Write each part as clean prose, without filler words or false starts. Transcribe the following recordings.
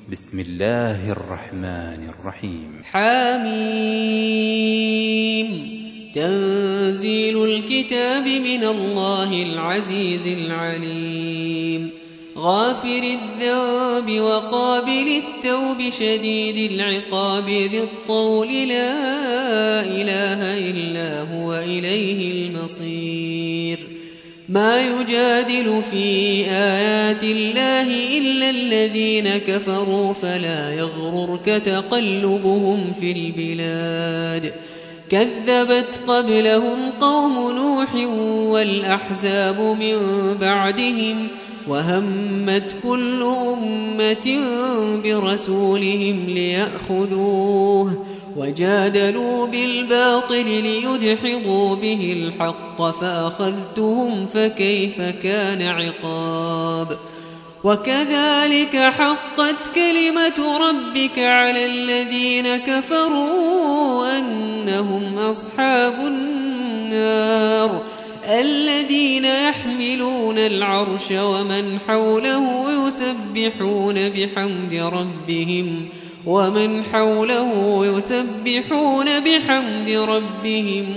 بسم الله الرحمن الرحيم. حميم. تنزيل الكتاب من الله العزيز العليم. غافر الذنب وقابل التوب شديد العقاب ذي الطول لا إله إلا هو إليه المصير. ما يجادل في آيات الله إلا الذين كفروا فلا يغررك تقلبهم في البلاد. كذبت قبلهم قوم نوح والأحزاب من بعدهم وهمت كل أمة برسولهم ليأخذوه وجادلوا بالباطل ليدحضوا به الحق فأخذتهم فكيف كان عقاب. وكذلك حقت كلمة ربك على الذين كفروا أنهم أصحاب النار الذين يحملون العرش ومن حوله يسبحون بحمد ربهم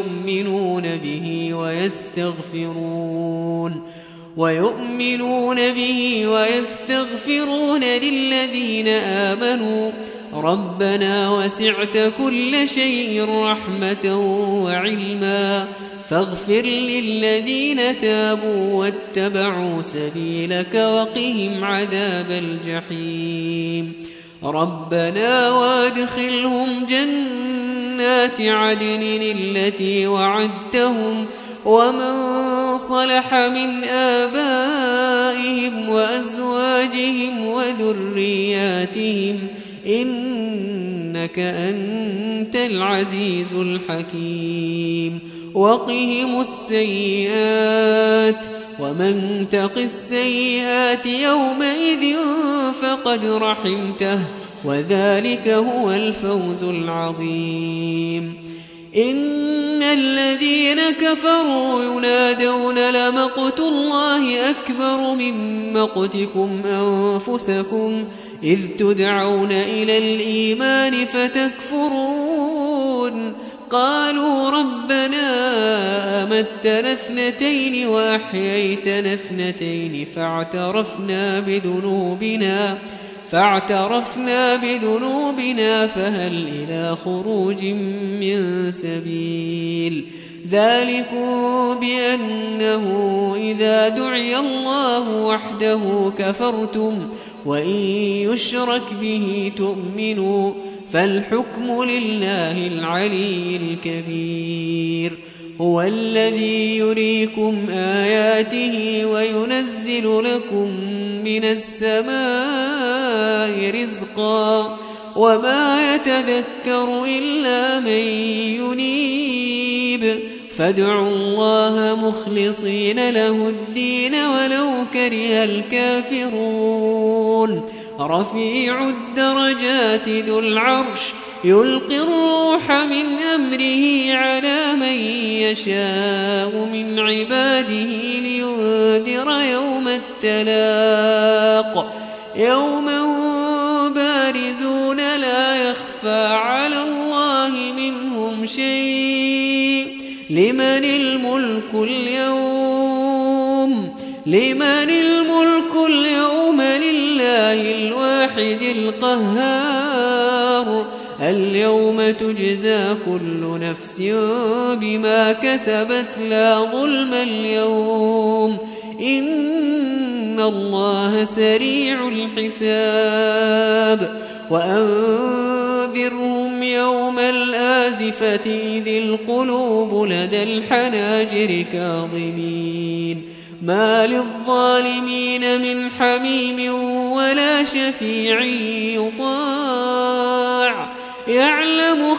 ويؤمنون به ويستغفرون للذين آمنوا ربنا وسعت كل شيء رحمة وعلما فاغفر للذين تابوا واتبعوا سبيلك وقهم عذاب الجحيم. ربنا وادخلهم جنات عدن التي وعدتهم ومن صلح من آبائهم وأزواجهم وذرياتهم إنك أنت العزيز الحكيم. وقهم السيئات ومن تق السيئات يومئذ فقد رحمته وذلك هو الفوز العظيم. إن الذين كفروا ينادون لمقت الله أكبر من مقتكم أنفسكم إذ تدعون إلى الإيمان فتكفرون. قالوا ربنا أمتنا اثنتين وأحييتنا اثنتين فاعترفنا بذنوبنا فهل إلى خروج من سبيل. ذلكم بأنه إذا دعي الله وحده كفرتم وإن يشرك به تؤمنوا فالحكم لله العلي الكبير. هو الذي يريكم آياته وينزل لكم من السماء رزقا وما يتذكر إلا من ينيب. فادعوا الله مخلصين له الدين ولو كره الكافرون. رفيع الدرجات ذو العرش يلقي الروح من أمره على من يشاء من عباده لينذر يوم التلاق يوم هم بارزون لا يخفى على الله منهم شيء. لمن الملك اليوم لله الواحد القهار. اليوم تجزى كل نفس بما كسبت لا ظلم اليوم إن الله سريع الحساب. وأنذرهم يوم الآزفة إذ القلوب لدى الحناجر كاظمين ما للظالمين من حميم ولا شفيع يطاع يعلم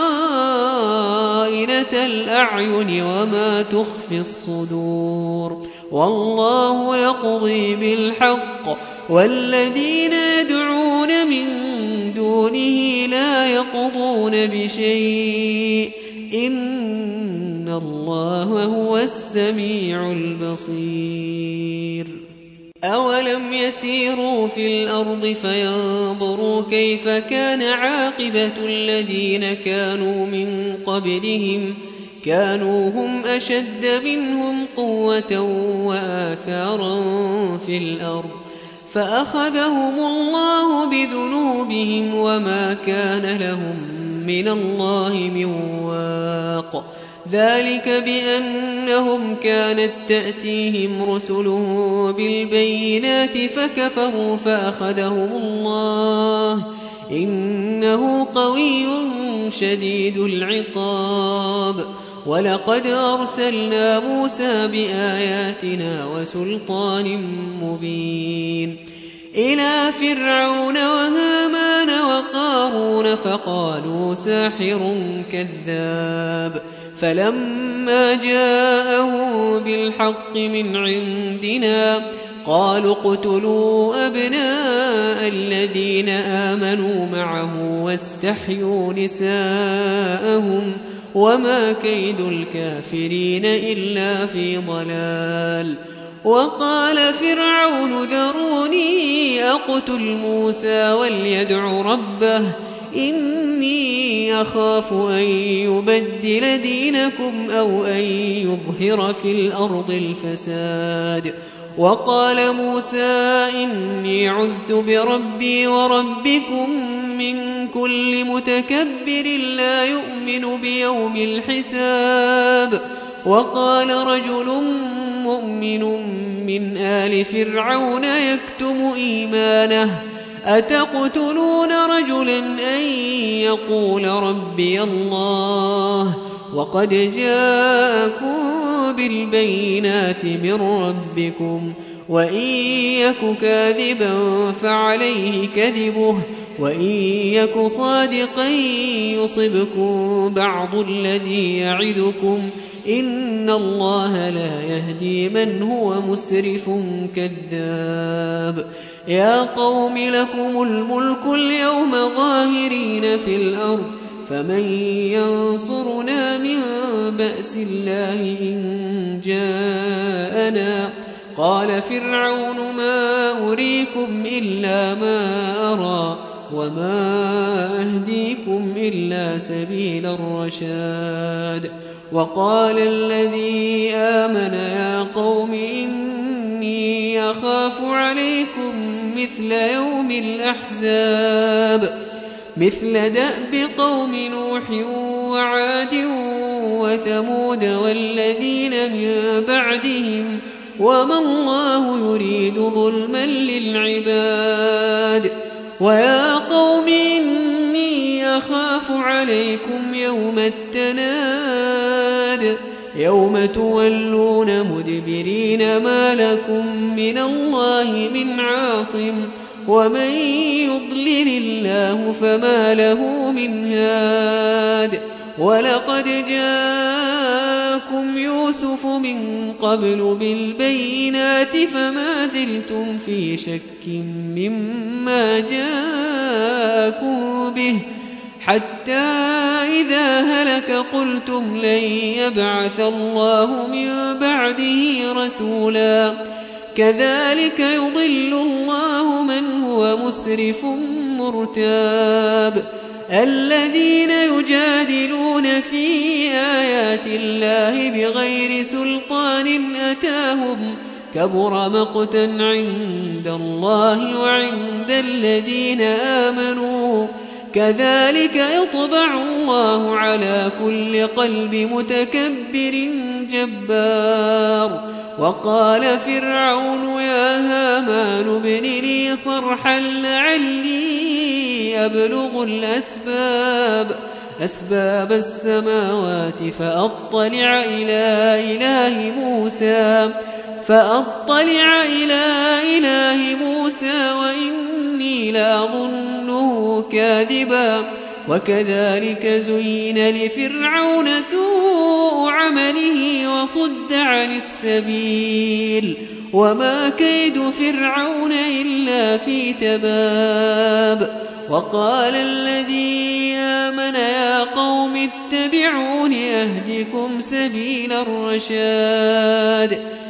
خائنة الأعين وما تخفي الصدور. والله يقضي بالحق والذين يدعون من دونه لا يقضون بشيء إن الله هو السميع البصير. أولم يسيروا في الأرض فينظروا كيف كان عاقبة الذين كانوا من قبلهم كانوا هم أشد منهم قوة وآثارا في الأرض فأخذهم الله بذنوبهم وما كان لهم من الله من واق ذلك بأنهم كانت تأتيهم رسلهم بالبينات فكفروا فأخذهم الله إنه قوي شديد العقاب ولقد أرسلنا موسى بآياتنا وسلطان مبين إلى فرعون وهامان وقارون فقالوا ساحر كذاب فلما جاءهم بالحق من عندنا قالوا اقتلوا أبناء الذين آمنوا معه واستحيوا نساءهم وما كيد الكافرين إلا في ضلال وقال فرعون ذروني أقتل موسى وليدع ربه إني أخاف أن يبدل دينكم أو أن يظهر في الأرض الفساد وقال موسى إني عذت بربي وربكم من كل متكبر لا يؤمن بيوم الحساب وقال رجل مؤمن من آل فرعون يكتم إيمانه أتقتلون رجلا أن يقول ربي الله وقد جاءكم بالبينات من ربكم وإن يك كاذبا فعليه كذبه وإن يك صادقا يصبكم بعض الذي يعدكم إن الله لا يهدي من هو مسرف كذاب يا قوم لكم الملك اليوم ظاهرين في الأرض فمن ينصرنا من بأس الله إن جاءنا قال فرعون ما أريكم إلا ما أرى وما أهديكم إلا سبيل الرشاد وقال الذي آمن يا قوم إني أخاف عليكم مثل يوم الأحزاب مثل دأب قوم نوح وعاد وثمود والذين من بعدهم وما الله يريد ظلما للعباد ويا قوم إني أخاف عليكم يوم التناد يوم تولون مدبرين ما لكم من الله من عاصم ومن يضلل الله فما له من هاد ولقد جاءكم يوسف من قبل بالبينات فما زلتم في شك مما جاءكم به حتى إذا هلك قلتم لن يبعث الله من بعده رسولا كذلك يضل الله من هو مسرف مرتاب الذين يجادلون في آيات الله بغير سلطان أتاهم كبر مقتا عند الله وعند الذين آمنوا كذلك يطبع الله على كل قلب متكبر جبار وقال فرعون يا هامان ابن لي صرحا لعلي أبلغ أسباب السماوات فأطلع إلى إله موسى وإني لأظنه كاذبا وكذلك زين لفرعون سوء عمله وصد عن السبيل وما كيد فرعون إلا في تباب وقال الذي آمن يا قوم اتبعون أهدكم سبيل الرشاد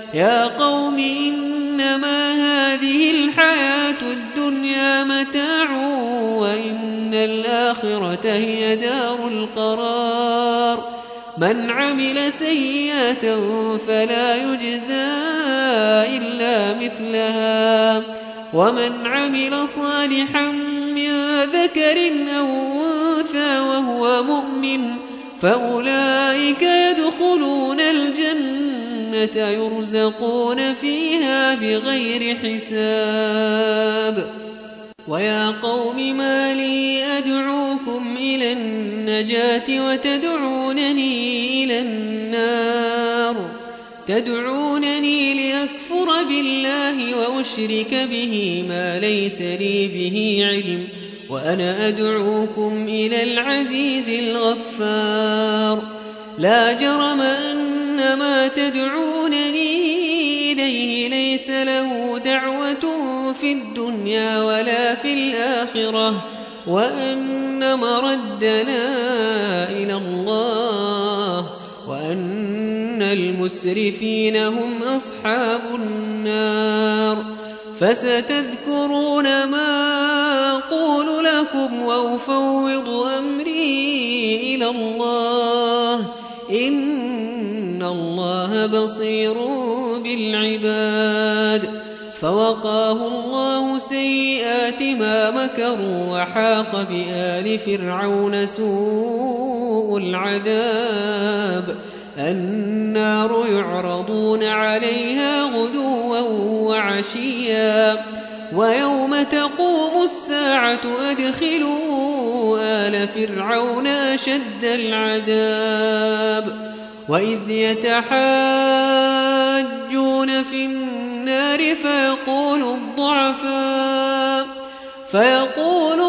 يا قوم إنما هذه الحياة الدنيا متاع وإن الآخرة هي دار القرار من عمل سيئة فلا يجزى إلا مثلها ومن عمل صالحا من ذكر أو أنثى وهو مؤمن فأولئك يدخلون الجنة يرزقون فيها بغير حساب ويا قوم ما لي أدعوكم إلى النجاة وتدعونني إلى النار تدعونني لأكفر بالله وأشرك به ما ليس لي به علم وأنا أدعوكم إلى العزيز الغفار لا جرم أن ما تدعونني إليه ليس له دعوة في الدنيا ولا في الآخرة وأن مردنا إلى الله وأن المسرفين هم أصحاب النار فستذكرون ما أقول لكم وأفوض أمري إلى الله إن الله بصير بالعباد فوقاه الله سيئات ما مكروا وحاق بآل فرعون سوء العذاب النار يعرضون عليها غدوا وعشيا ويوم تقوم الساعة أدخلوا آل فرعون أشد العذاب وإذ يتحاجون في النار فيقول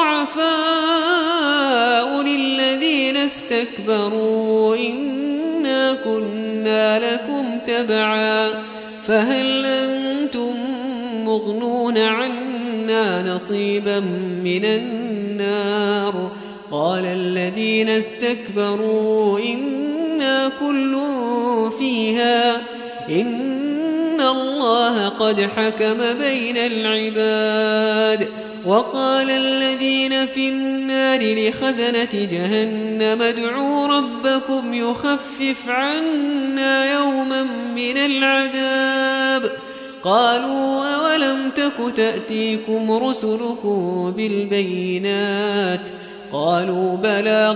الضعفاء للذين استكبروا إنا كنا لكم تبعا فهل أنتم مغنون عنا نصيبا من النار قال الذين استكبروا إنا كل فيها إن الله قد حكم بين العباد وقال الذين في النار لخزنة جهنم ادعوا ربكم يخفف عنا يوما من العذاب قالوا أولم تك تأتيكم رسلكم بالبينات قالوا بلى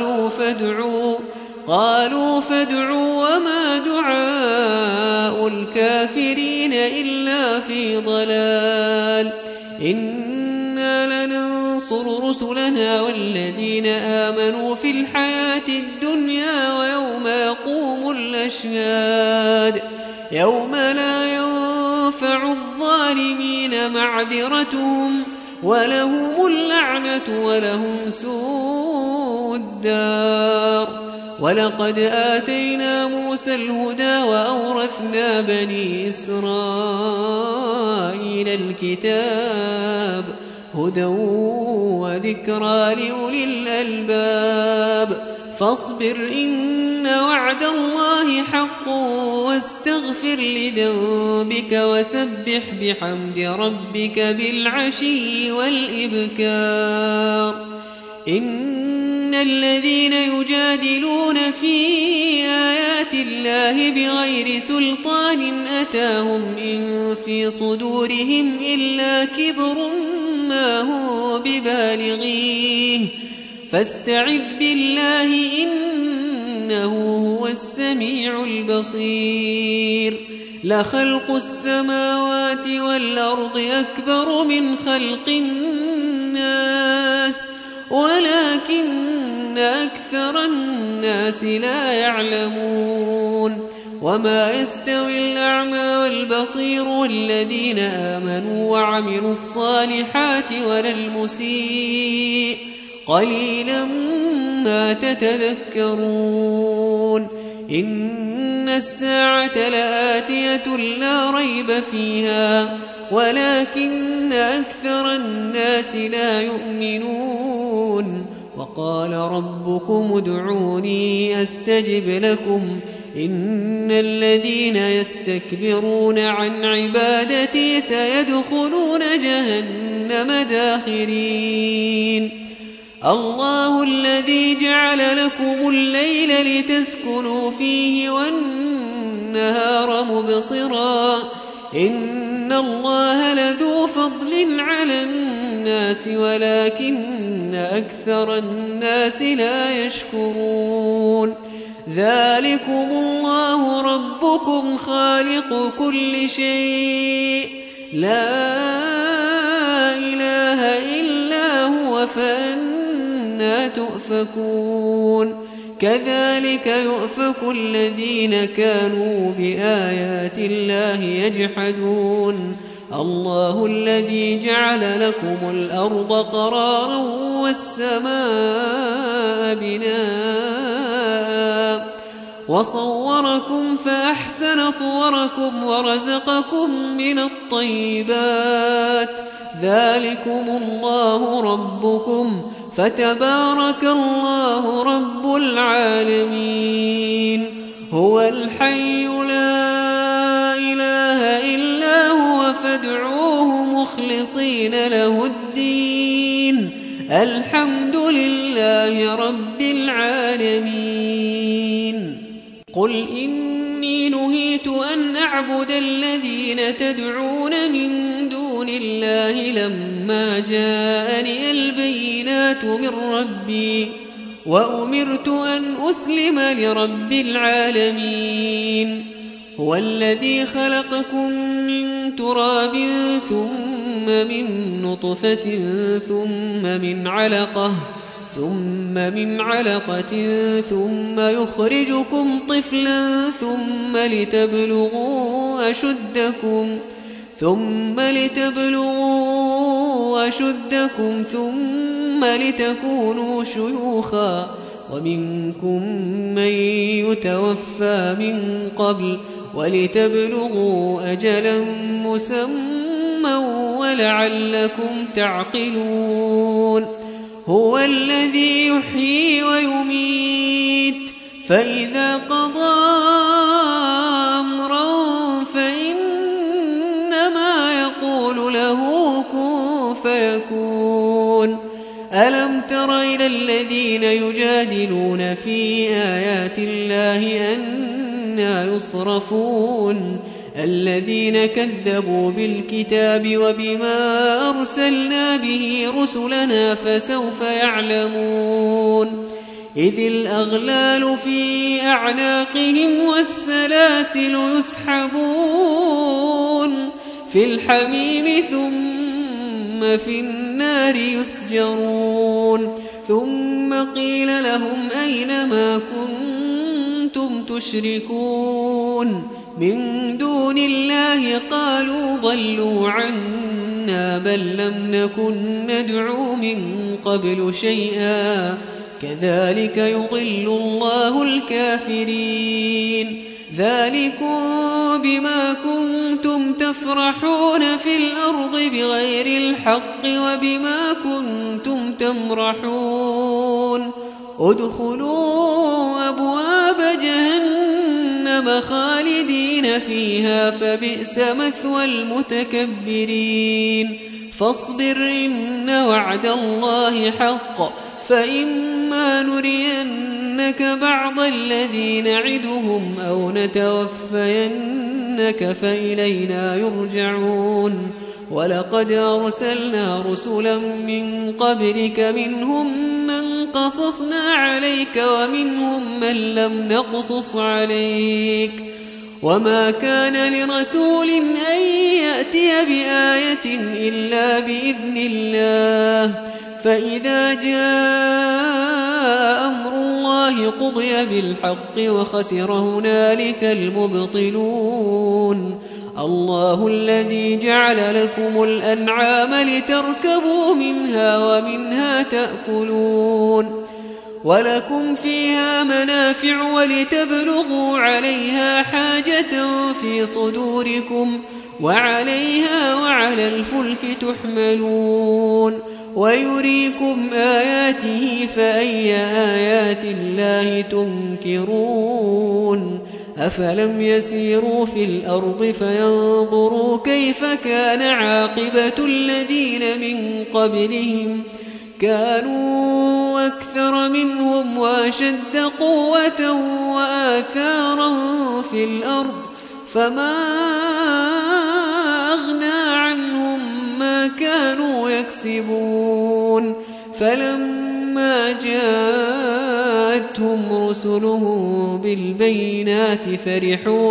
قالوا فادعوا وما دعاء الكافرين إلا في ضلال إنا لننصر رسلنا والذين آمنوا في الحياة الدنيا ويوم يقوم الأشهاد يوم لا ينفع الظالمين معذرتهم ولهم اللعنة ولهم سوء الدار ولقد آتينا موسى الهدى وأورثنا بني إسرائيل الكتاب هدى وذكرى لأولي الألباب فاصبر إن وعد الله حق واستغفر لذنبك وسبح بحمد ربك بالعشي والإبكار إن الذين يجادلون في آيات الله بغير سلطان أتاهم إن في صدورهم إلا كبر ما هو ببالغيه فاستعذ بالله إنه هو السميع البصير لخلق السماوات والأرض أكبر من خلق الناس ولكن أكثر الناس لا يعلمون وما يستوي الأعمى والبصير والذين آمنوا وعملوا الصالحات ولا المسيء قليلا ما تتذكرون إن الساعة لآتية لا ريب فيها ولكن أكثر الناس لا يؤمنون وقال ربكم ادعوني أستجب لكم إن الذين يستكبرون عن عبادتي سيدخلون جهنم داخرين الله الذي جعل لكم الليل لتسكنوا فيه والنهار مبصرا إن الله لذو فضل على الناس ولكن أكثر الناس لا يشكرون ذلكم الله ربكم خالق كل شيء لا إله إلا هو فأنى تؤفكون كذلك يؤفك الذين كانوا بآيات الله يجحدون الله الذي جعل لكم الأرض قرارا والسماء بناء وصوركم فأحسن صوركم ورزقكم من الطيبات ذلكم الله ربكم فتبارك الله رب العالمين هو الحي لا إله إلا هو فادعوه مخلصين له الدين الحمد لله رب العالمين قل إني نهيت أن أعبد الذين تدعون من دون الله لما جاءني البينات من ربي وأمرت أن أسلم لرب العالمين هو الذي خلقكم من تراب ثم من نطفة ثم من علقة ثم يخرجكم طفلا ثم لتبلغوا أشدكم ثم لتكونوا شيوخا ومنكم من يتوفى من قبل ولتبلغوا أجلا مسمى ولعلكم تعقلون هو الذي يحيي ويميت فإذا قضى أمرا فإنما يقول له كن فيكون ألم تر إلى الذين يجادلون في آيات الله أنى يصرفون الذين كذبوا بالكتاب وبما أرسلنا به رسلنا فسوف يعلمون إذ الأغلال في أعناقهم والسلاسل يسحبون في الحميم ثم في النار يسجرون ثم قيل لهم أين ما كنتم تشركون من دون الله قالوا ضلوا عنا بل لم نكن ندعو من قبل شيئا كذلك يضل الله الكافرين ذلكم بما كنتم تفرحون في الأرض بغير الحق وبما كنتم تمرحون ادخلوا أبواب جهنم خالدين فيها فبئس مثوى المتكبرين فاصبر إن وعد الله حق فإما نرينك بعض الذي نعدهم أو نتوفينك فإلينا يرجعون ولقد أرسلنا رسلا من قبلك منهم من قصصنا عليك ومنهم من لم نقصص عليك وما كان لرسول أن يأتي بآية إلا بإذن الله فإذا جاء أمر الله قضي بالحق وخسر هنالك المبطلون الله الذي جعل لكم الأنعام لتركبوا منها ومنها تأكلون ولكم فيها منافع ولتبلغوا عليها حاجة في صدوركم وعليها وعلى الفلك تحملون ويريكم آياته فأي آيات الله تنكرون أفلم يسيروا في الأرض فينظروا كيف كان عاقبة الذين من قبلهم كانوا أكثر منهم وأشد قوة وآثارا في الأرض فما أغنى عنهم ما كانوا يكسبون فلما جاءتهم رسلهم بالبينات فرحوا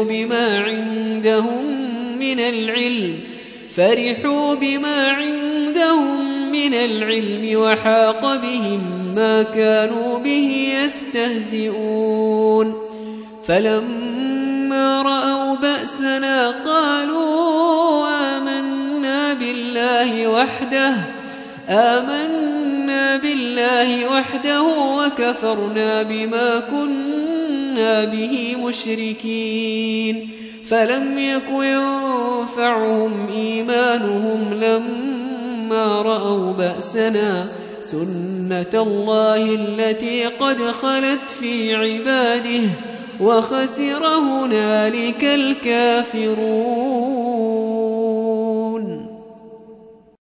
بما عندهم من العلم وحاق بهم ما كانوا به يستهزئون فلما رأوا بأسنا قالوا آمنا بالله وحده وكفرنا بما كنا به مشركين فلم يك ينفعهم إيمانهم لما رأوا بأسنا سنة الله التي قد خلت في عباده وخسر هنالك الكافرون.